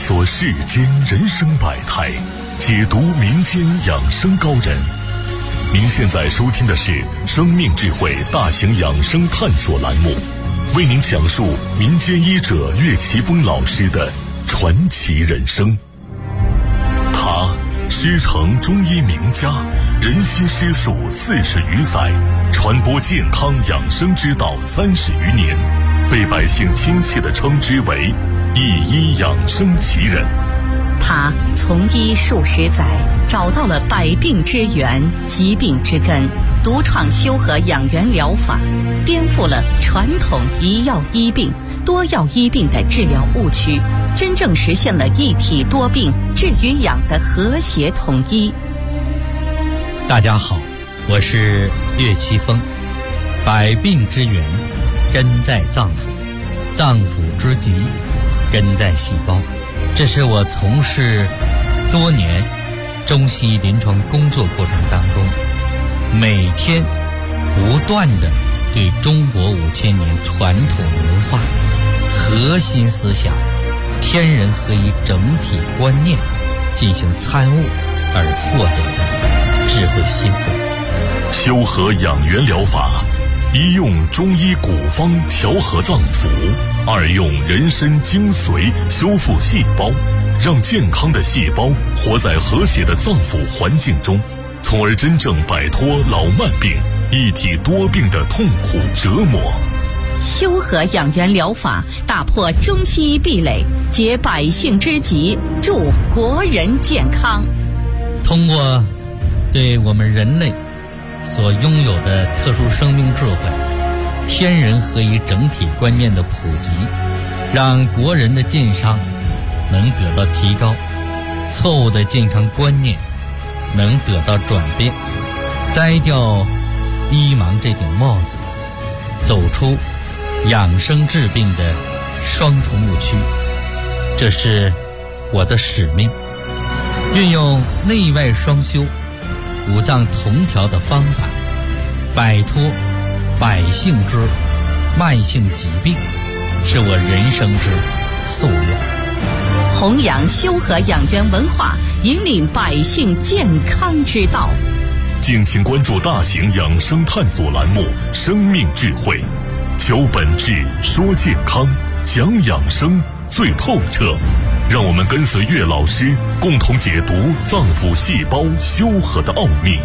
索世间人生百态，解读民间养生高人。您现在收听的是生命智慧大型养生探索栏目，为您讲述民间医者岳奇峰老师的传奇人生。他师承中医名家，人心师术40余载，传播健康养生之道30余年，被百姓亲切地称之为一医养生奇人。 他从医数十载，找到了百病之源、疾病之根，独创修和养元疗法，颠覆了传统一药医病、多药医病的治疗误区，真正实现了一体多病治与养的和谐统一。 大家好，我是岳奇峰。百病之源根在脏腑，脏腑之疾根在细胞。这是我从事多年中西医临床工作过程当中，每天不断地对中国5000年传统文化核心思想天人合一整体观念进行参悟而获得的智慧心得。 修和养元疗法，一用中医古方调和脏腑，二用人参精髓修复细胞，让健康的细胞活在和谐的脏腑环境中，从而真正摆脱老慢病、一体多病的痛苦折磨。 修和养元疗法打破中西医壁垒，解百姓之急，助国人健康。 通过对我们人类所拥有的特殊生命智慧、天人合一整体观念的普及，让国人的健康能得到提高，错误的健康观念能得到转变，摘掉医盲这顶帽子，走出养生治病的双重误区。这是我的使命，运用内外双修、五脏同调的方法，摆脱百姓之慢性疾病，是我人生之夙愿。 弘扬修和养元文化，引领百姓健康之道。 敬请关注大型养生探索栏目《生命智慧》，求本质，说健康，讲养生最透彻。让我们跟随岳老师，共同解读脏腑细胞修和的奥秘。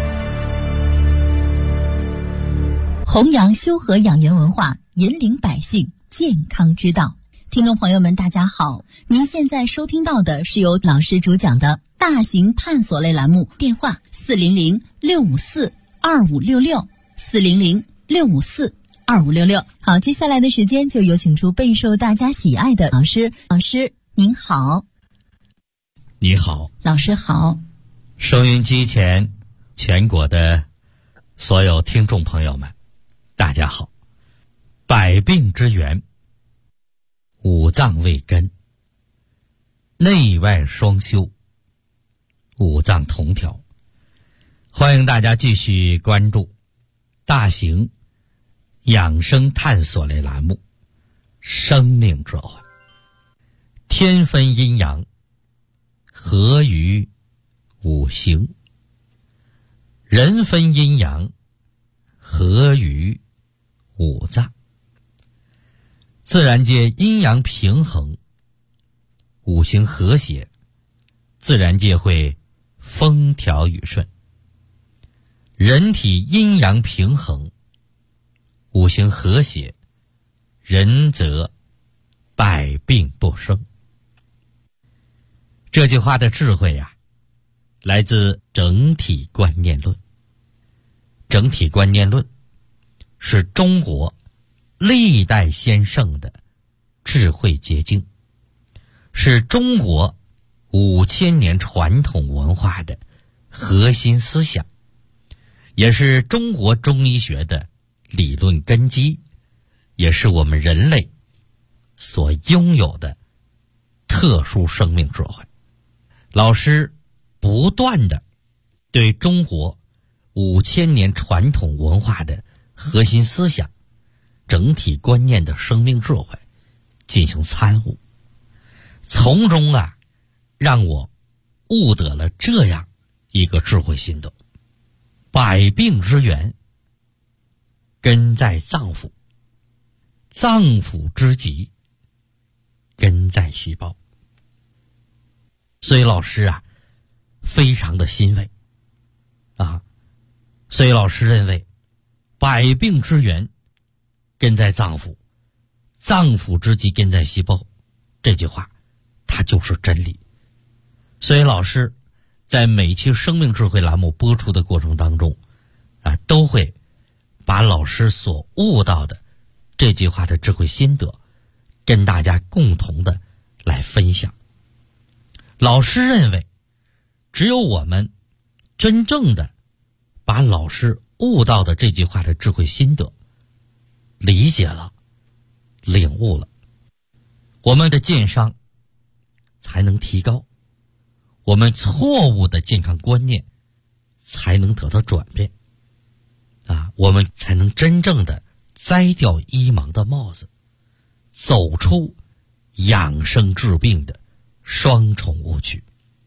弘扬修和养元文化，引领百姓健康之道。听众朋友们大家好，您现在收听到的是由老师主讲的大型探索类栏目，电话400-654-2566 400-654-2566。好，接下来的时间就有请出备受大家喜爱的老师。老师您好。 你好。 老师好。 收音机前全国的所有听众朋友们大家好。百病之源，五脏为根，内外双修，五脏同调。欢迎大家继续关注大型养生探索类栏目《生命智慧》。天分阴阳，合于五行；人分阴阳，合于五脏。自然界阴阳平衡，五行和谐，自然界会风调雨顺。人体阴阳平衡，五行和谐，人则百病不生。这句话的智慧呀，来自整体观念论。整体观念论是中国历代先圣的智慧结晶，是中国5000年传统文化的核心思想，也是中国中医学的理论根基，也是我们人类所拥有的特殊生命智慧。老师不断地对中国5000年传统文化的核心思想、整体观念的生命智慧进行参悟，从中让我悟得了这样一个智慧心得：百病之源根在脏腑，脏腑之疾根在细胞。所以老师啊非常的欣慰啊，所以老师认为百病之源根在脏腑，脏腑之疾根在细胞，这句话它就是真理。所以老师在每期生命智慧栏目播出的过程当中啊，都会把老师所悟到的这句话的智慧心得跟大家共同的来分享。老师认为只有我们真正的把老师悟到的这句话的智慧心得理解了、领悟了，我们的健康才能提高，我们错误的健康观念才能得到转变啊，我们才能真正的摘掉医盲的帽子，走出养生治病的双重误区。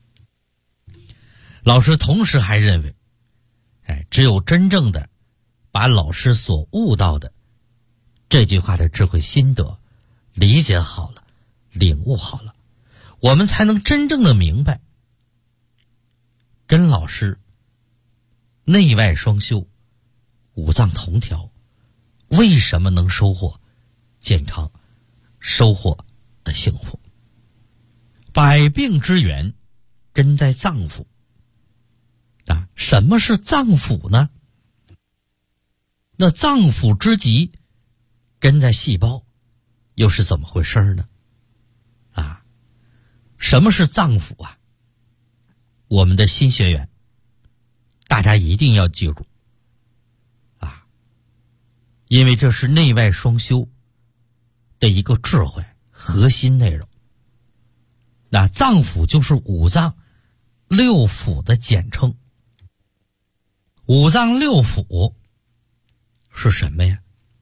老师同时还认为只有真正的把老师所悟到的这句话的智慧心得理解好了、领悟好了，我们才能真正的明白跟老师内外双修、五脏同调为什么能收获健康、收获的幸福。百病之源根在脏腑啊，什么是脏腑呢？那脏腑之疾根在细胞，又是怎么回事呢？啊，什么是脏腑啊？我们的新学员大家一定要记住啊，因为这是内外双修的一个智慧核心内容。那脏腑就是五脏六腑的简称。五脏六腑是什么呀？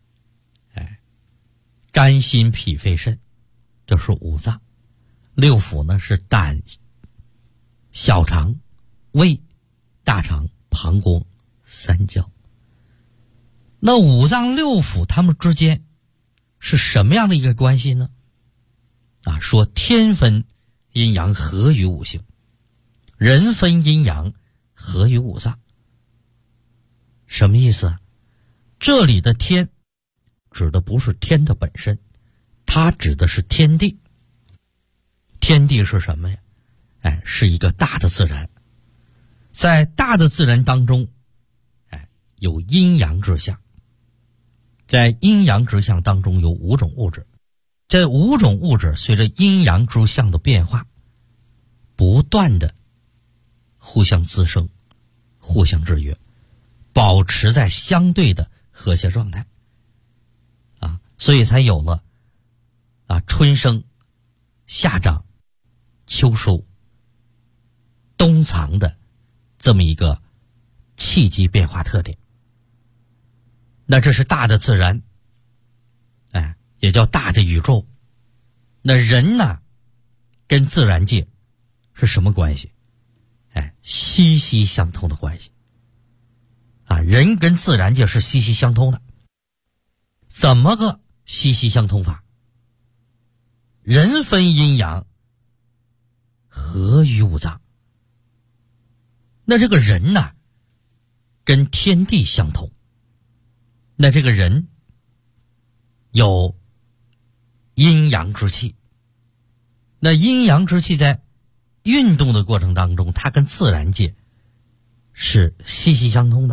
肝心脾肺肾，这是五脏。六腑呢是胆、小肠、胃、大肠、膀胱、三焦。那五脏六腑它们之间是什么样的一个关系呢？啊，说天分阴阳合于五行，人分阴阳合于五脏。什么意思啊？这里的天指的不是天的本身，它指的是天地。天地是什么呀？是一个大的自然。在大的自然当中有阴阳之象，在阴阳之象当中有五种物质，这五种物质随着阴阳之象的变化不断的互相滋生、互相制约，保持在相对的和谐状态啊，所以才有了春生、夏长、秋收、冬藏的这么一个气机变化特点。那这是大的自然，也叫大的宇宙。那人呢，跟自然界是什么关系？息息相通的关系啊！人跟自然界是息息相通的。怎么个息息相通法？人分阴阳，合于五脏。那这个人呢，跟天地相通。那这个人有阴阳之气，那阴阳之气在运动的过程当中，它跟自然界是息息相通的。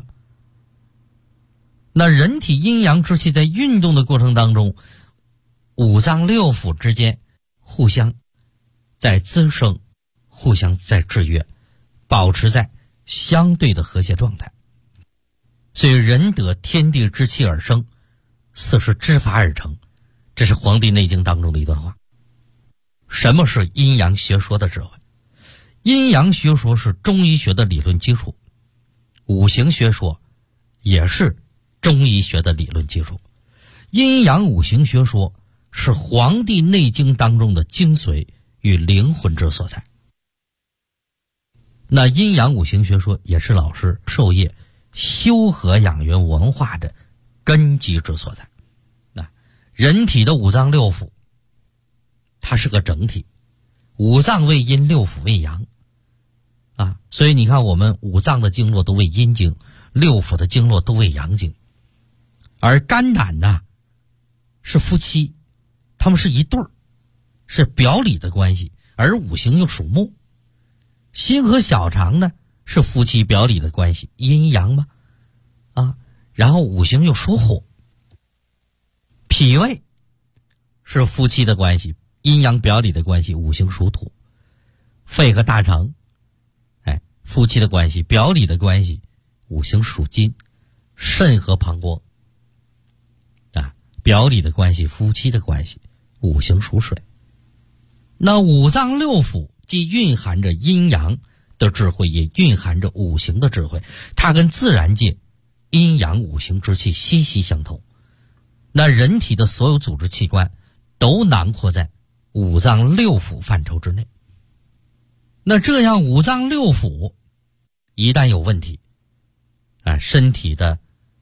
那人体阴阳之气在运动的过程当中，五脏六腑之间互相在滋生，互相在制约，保持在相对的和谐状态。所以人得天地之气而生，色是之法而成，这是《黄帝内经》当中的一段话。什么是阴阳学说的智慧？阴阳学说是中医学的理论基础，五行学说也是中医学的理论基础。阴阳五行学说是《黄帝内经》当中的精髓与灵魂之所在。 那阴阳五行学说也是老师授业修和养元文化的根基之所在。人体的五脏六腑它是个整体，五脏为阴，六腑为阳所以你看我们五脏的经络都为阴经，六腑的经络都为阳经。而肝胆呢是夫妻，他们是一对儿，是表里的关系，而五行又属木。心和小肠呢是夫妻表里的关系，阴阳嘛然后五行又属火。脾胃是夫妻的关系，阴阳表里的关系，五行属土。肺和大肠夫妻的关系，表里的关系，五行属金。肾和膀胱表里的关系，夫妻的关系，五行属水。那五脏六腑既蕴含着阴阳的智慧，也蕴含着五行的智慧，它跟自然界阴阳五行之气息息相通。那人体的所有组织器官都囊括在五脏六腑范畴之内。那这样五脏六腑一旦有问题身体的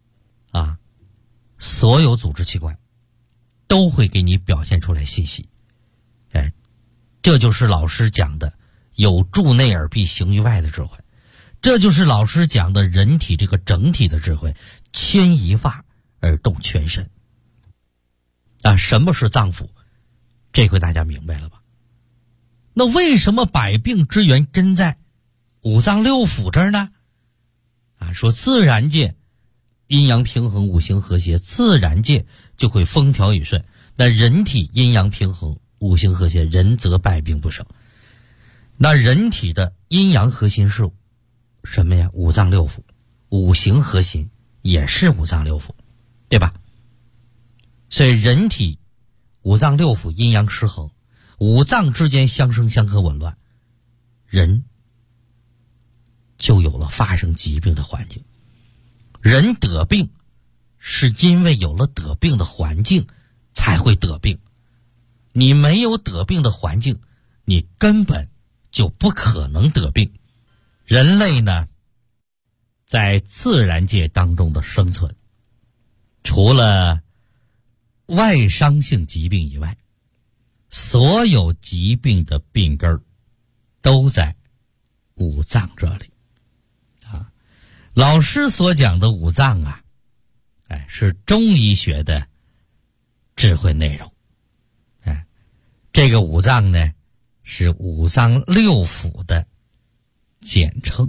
所有组织器官都会给你表现出来信息。这就是老师讲的有助内而必行于外的智慧，这就是老师讲的人体这个整体的智慧，牵一发而动全身。什么是脏腑？这回大家明白了吧？那为什么百病之源根在五脏六腑这儿呢？说自然界阴阳平衡，五行和谐，自然界就会风调雨顺。那人体阴阳平衡，五行和谐，人则百病不生。那人体的阴阳核心是什么呀？五脏六腑。五行核心也是五脏六腑，对吧？所以人体五脏六腑阴阳失衡，五脏之间相生相克紊乱，人就有了发生疾病的环境。人得病是因为有了得病的环境才会得病，你没有得病的环境，你根本就不可能得病。人类呢，在自然界当中的生存，除了外伤性疾病以外，所有疾病的病根都在五脏这里老师所讲的五脏是中医学的智慧内容。这个五脏呢是五脏六腑的简称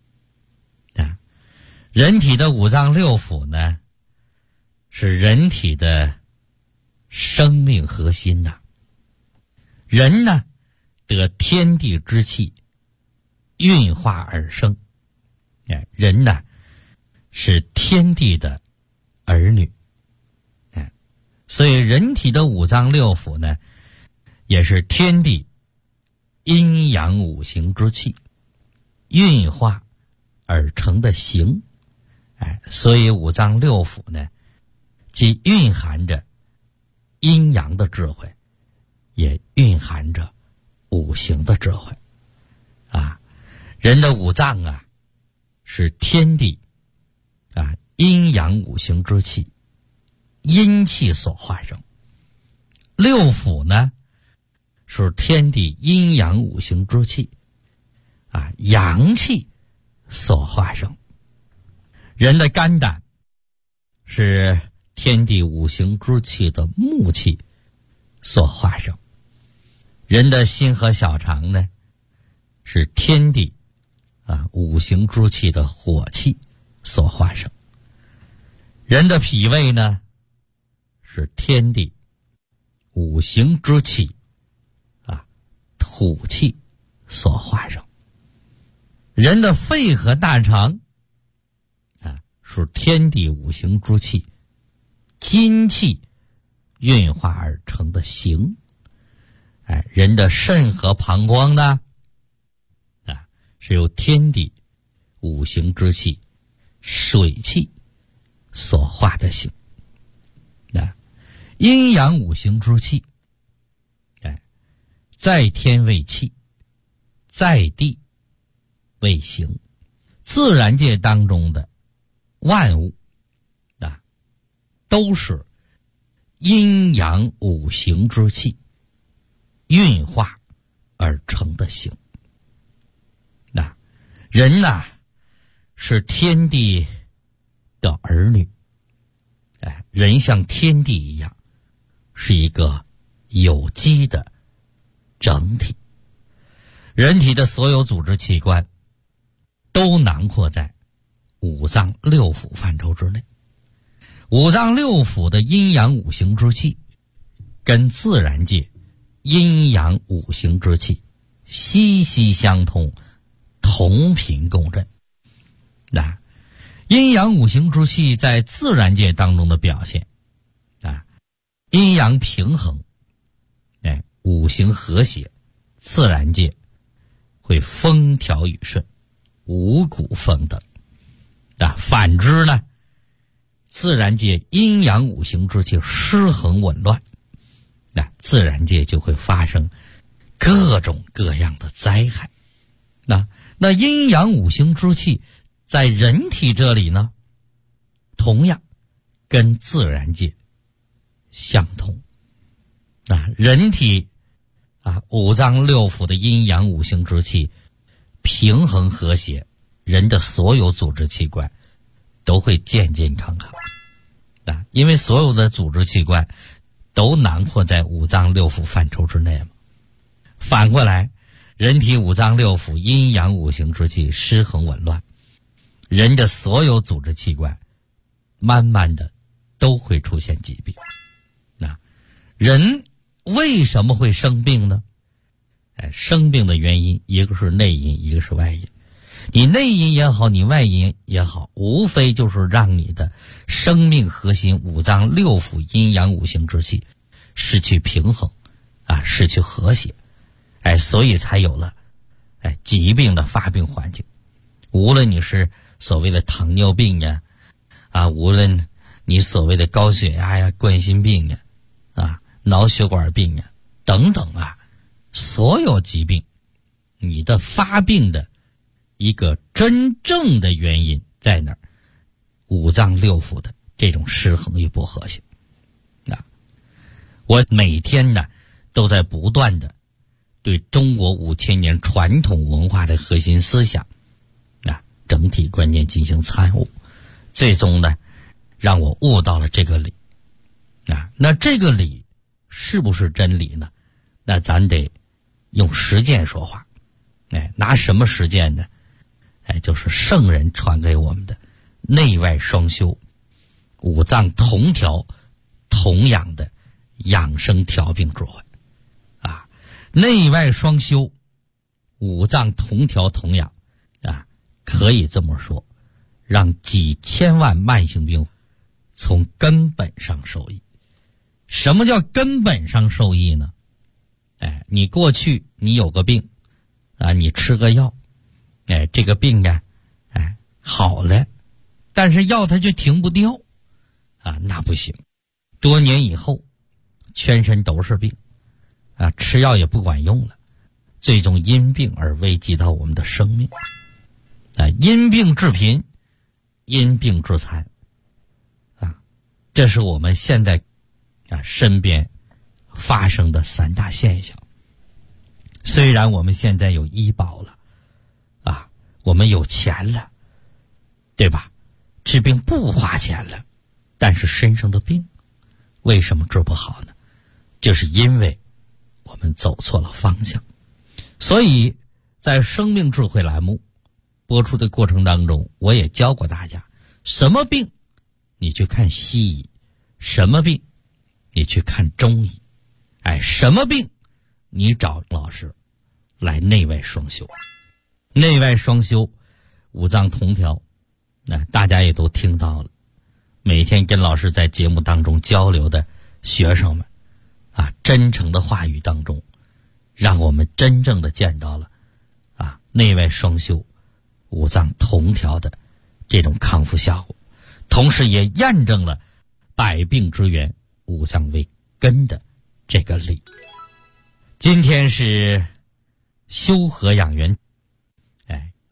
人体的五脏六腑呢是人体的生命核心人呢得天地之气运化而生，人呢是天地的儿女，所以人体的五脏六腑呢也是天地阴阳五行之气运化而成的形。所以五脏六腑呢既蕴含着阴阳的智慧，也蕴含着五行的智慧人的五脏是天地阴阳五行之气阴气所化生，六腑呢是天地阴阳五行之气阳气所化生。人的肝胆是天地五行之气的木气所化生，人的心和小肠呢是天地五行之气的火气所化生，人的脾胃呢是天地五行之气土气所化生，人的肺和大肠是天地五行之气金气运化而成的形。人的肾和膀胱呢是由天地五行之气水气所化的形。阴阳五行之气在天为气，在地为形。自然界当中的万物都是阴阳五行之气运化而成的形。人是天地的儿女，人像天地一样，是一个有机的整体。人体的所有组织器官都囊括在五脏六腑范畴之内。五脏六腑的阴阳五行之气跟自然界阴阳五行之气息息相通，同频共振。阴阳五行之气在自然界当中的表现阴阳平衡，五行和谐，自然界会风调雨顺，五谷丰登。反之呢，自然界阴阳五行之气失衡紊乱，自然界就会发生各种各样的灾害。那阴阳五行之气在人体这里呢，同样跟自然界相同。人体五脏六腑的阴阳五行之气平衡和谐，人的所有组织器官都会健健康康。因为所有的组织器官都囊括在五脏六腑范畴之内嘛。反过来，人体五脏六腑阴阳五行之气失衡紊乱，人的所有组织器官慢慢的都会出现疾病。人为什么会生病呢？生病的原因，一个是内因，一个是外因。你内因也好，你外因也好，无非就是让你的生命核心五脏六腑阴阳五行之气失去平衡失去和谐，所以才有了疾病的发病环境。无论你是所谓的糖尿病呀无论你所谓的高血压呀、冠心病呀脑血管病呀等等所有疾病你的发病的一个真正的原因在哪儿？五脏六腑的这种失衡与不和谐。我每天都在不断的对中国5000年传统文化的核心思想整体观念进行参悟，最终让我悟到了这个理。那这个理是不是真理呢？那咱得用实践说话。拿什么实践呢？就是圣人传给我们的内外双修、五脏同调同养的养生调病智慧。内外双修，五脏同调同养可以这么说，让几千万慢性病从根本上受益。什么叫根本上受益呢？你过去你有个病你吃个药这个病好了，但是药它就停不掉那不行。多年以后全身都是病吃药也不管用了，最终因病而危及到我们的生命因病致贫，因病致残这是我们现在身边发生的3大现象。虽然我们现在有医保了我们有钱了，对吧？治病不花钱了，但是身上的病为什么治不好呢？就是因为我们走错了方向。所以在生命智慧栏目播出的过程当中，我也教过大家，什么病你去看西医，什么病你去看中医，什么病你找老师来内外双修。内外双修，五脏同调大家也都听到了。每天跟老师在节目当中交流的学生们真诚的话语当中，让我们真正的见到了内外双修、五脏同调的这种康复效果，同时也验证了百病之源五脏为根的这个理。今天是修和养元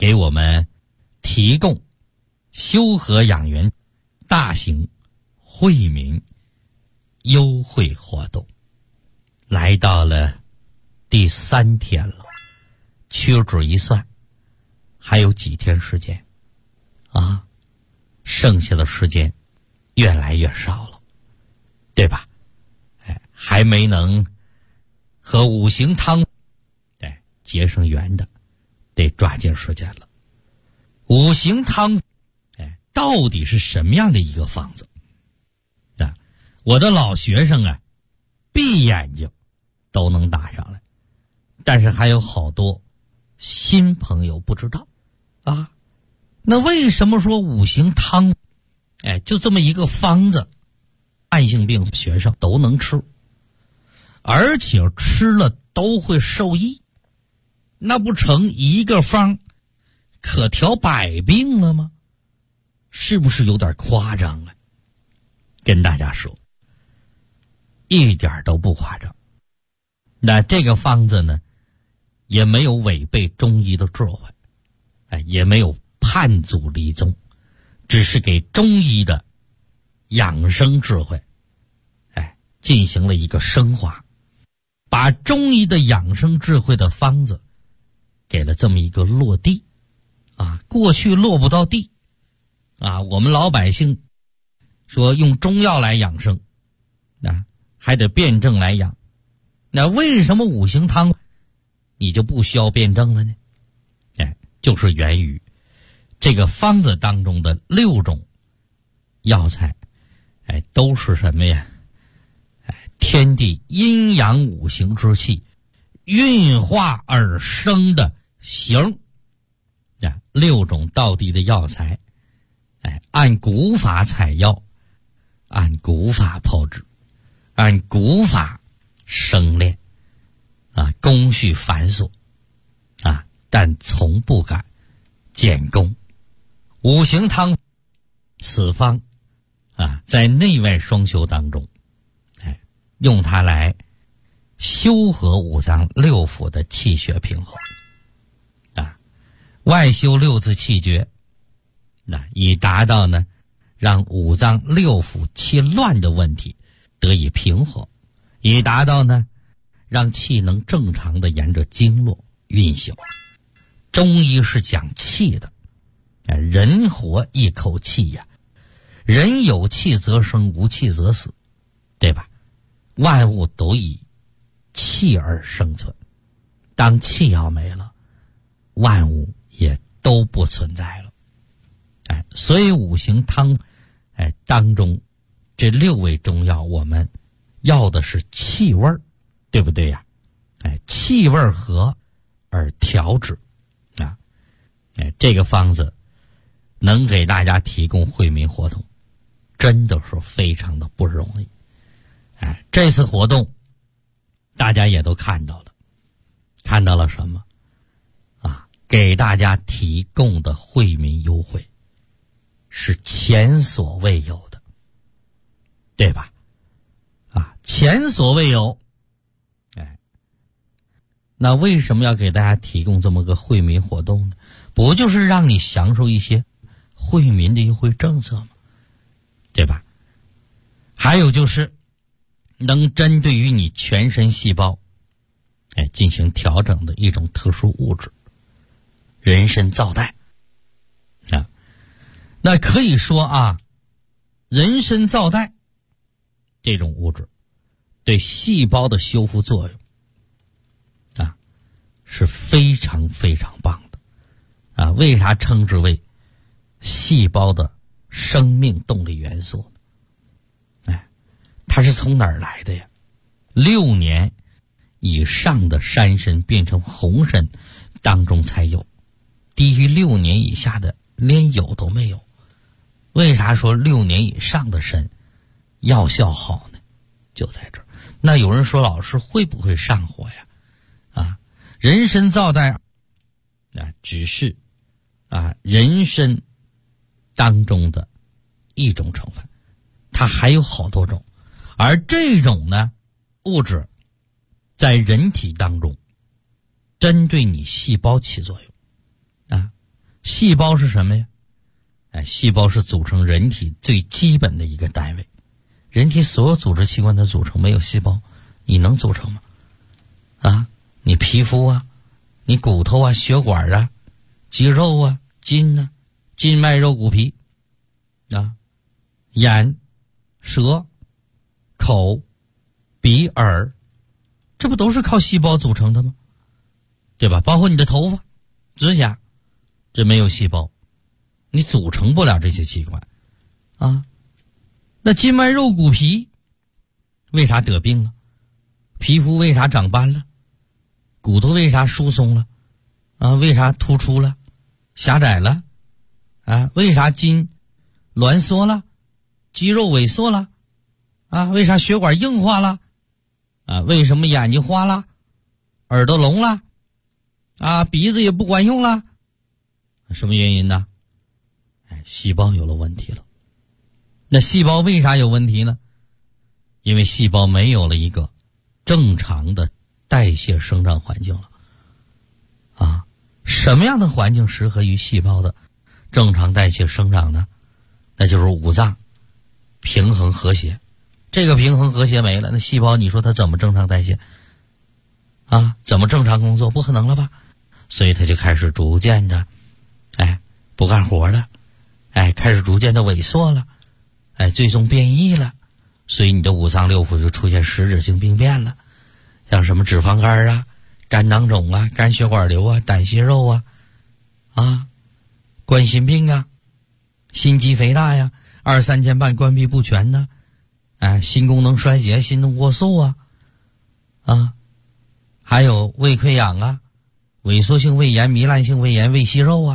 给我们提供修和养元大型惠民优惠活动。来到了第3天了，屈指一算，还有几天时间啊，剩下的时间越来越少了，对吧？还没能和五行汤结上缘的，得抓紧时间了。五行汤到底是什么样的一个方子？我的老学生啊，闭眼睛都能打上来，但是还有好多新朋友不知道啊。那为什么说五行汤就这么一个方子，慢性病学生都能吃，而且吃了都会受益？那不成一个方可调百病了吗？是不是有点夸张了？跟大家说，一点都不夸张。那这个方子呢，也没有违背中医的智慧，也没有叛祖离宗，只是给中医的养生智慧进行了一个升华，把中医的养生智慧的方子给了这么一个落地过去落不到地我们老百姓说用中药来养生还得辩证来养，那为什么五行汤你就不需要辩证了呢？就是源于这个方子当中的6种药材都是什么呀？天地阴阳五行之气运化而生的形，6种道地的药材按古法采药，按古法炮制，按古法生炼工序繁琐但从不敢减功。五行汤此方在内外双修当中用它来修和五脏六腑的气血平衡外修6字气绝以达到呢让五脏六腑气乱的问题得以平和，以达到呢让气能正常的沿着经络运行。中医是讲气的人活一口气人有气则生，无气则死，对吧？万物都以气而生存，当气要没了，万物也都不存在了所以五行汤当中这6味中药，我们要的是气味，对不对呀？气味和而调治这个方子能给大家提供惠民活动，真的是非常的不容易这次活动大家也都看到了什么给大家提供的惠民优惠是前所未有的，对吧？前所未有那为什么要给大家提供这么个惠民活动呢？不就是让你享受一些惠民的优惠政策吗？对吧？还有就是能针对于你全身细胞进行调整的一种特殊物质人参皂苷那可以说人参皂苷这种物质对细胞的修复作用是非常非常棒的为啥称之为细胞的生命动力元素呢？它是从哪儿来的呀？6年以上的山参变成红参当中才有，低于6年以下的连有都没有。为啥说6年以上的参药效好呢？就在这儿。那有人说老师会不会上火呀？人参皂苷只是人参当中的一种成分，它还有好多种，而这种呢物质在人体当中针对你细胞起作用细胞是什么呀？细胞是组成人体最基本的一个单位。人体所有组织器官的组成，没有细胞，你能组成吗？你皮肤啊，你骨头啊，血管啊，肌肉啊，筋啊，筋脉肉骨皮眼、舌、口、鼻、耳，这不都是靠细胞组成的吗？对吧？包括你的头发、指甲，这没有细胞，你组成不了这些器官那筋脉肉骨皮为啥得病了？皮肤为啥长斑了？骨头为啥疏松了？为啥突出了？狭窄了？为啥筋挛缩了？肌肉萎缩了？为啥血管硬化了？为什么眼睛花了？耳朵聋了？鼻子也不管用了？什么原因呢？细胞有了问题了。那细胞为啥有问题呢？因为细胞没有了一个正常的代谢生长环境了。什么样的环境适合于细胞的正常代谢生长呢？那就是五脏平衡和谐。这个平衡和谐没了，那细胞你说它怎么正常代谢怎么正常工作？不可能了吧？所以它就开始逐渐的不干活了，开始逐渐的萎缩了，最终变异了。所以你的五脏六腑就出现实质性病变了，像什么脂肪肝肝囊肿肝血管瘤胆息肉冠心病心肌肥大2、3天半关闭不全心功能衰竭、心动过速还有胃溃疡萎缩性胃炎、糜烂性胃炎、胃息肉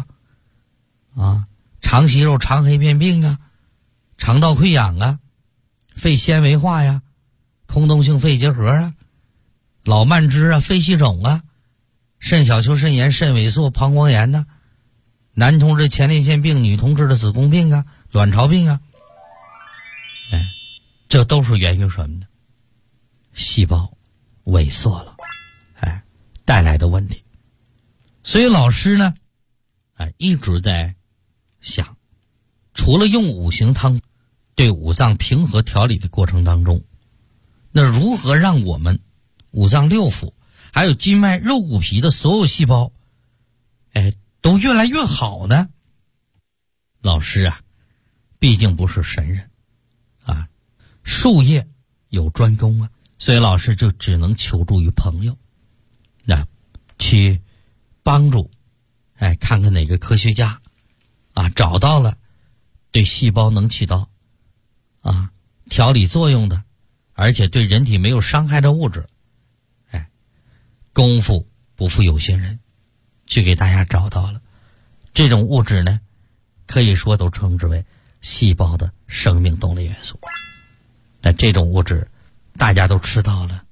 肠息肉、肠黑变病肠道溃疡肺纤维化空洞性肺结核老慢支肺气肿肾小球肾炎、肾萎缩、膀胱炎男同志前列腺病、女同志的子宫病卵巢病这都是源于什么呢？细胞萎缩了带来的问题。所以老师呢一直在想，除了用五行汤对五脏平和调理的过程当中，那如何让我们五脏六腑还有筋脉肉骨皮的所有细胞都越来越好呢？老师毕竟不是神人术业有专攻所以老师就只能求助于朋友去帮助看看哪个科学家找到了对细胞能起到调理作用的，而且对人体没有伤害的物质功夫不负有心人，去给大家找到了这种物质呢，可以说都称之为细胞的生命动力元素。那这种物质大家都吃到了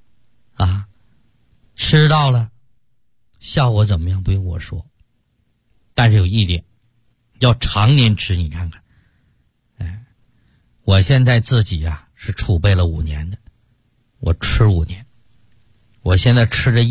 吃到了效果怎么样不用我说，但是有一点要常年吃。你看看我现在自己是储备了5年的，我吃5年，我现在吃着